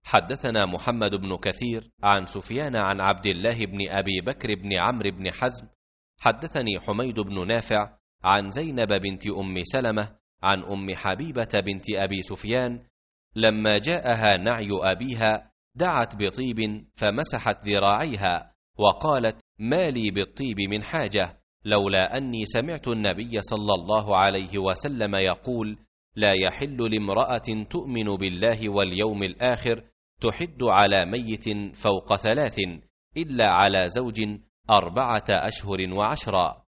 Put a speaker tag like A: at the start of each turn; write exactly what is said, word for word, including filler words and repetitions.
A: حدثنا محمد بن كثير عن سفيان عن عبد الله بن أبي بكر بن عمرو بن حزم حدثني حميد بن نافع عن زينب بنت أم سلمة عن أم حبيبة بنت أبي سفيان لما جاءها نعي أبيها دعت بطيب فمسحت ذراعيها وقالت: ما لي بالطيب من حاجة، لولا أني سمعت النبي صلى الله عليه وسلم يقول: لا يحل لامرأة تؤمن بالله واليوم الآخر تحد على ميت فوق ثلاث إلا على زوج أربعة أشهر وعشرا.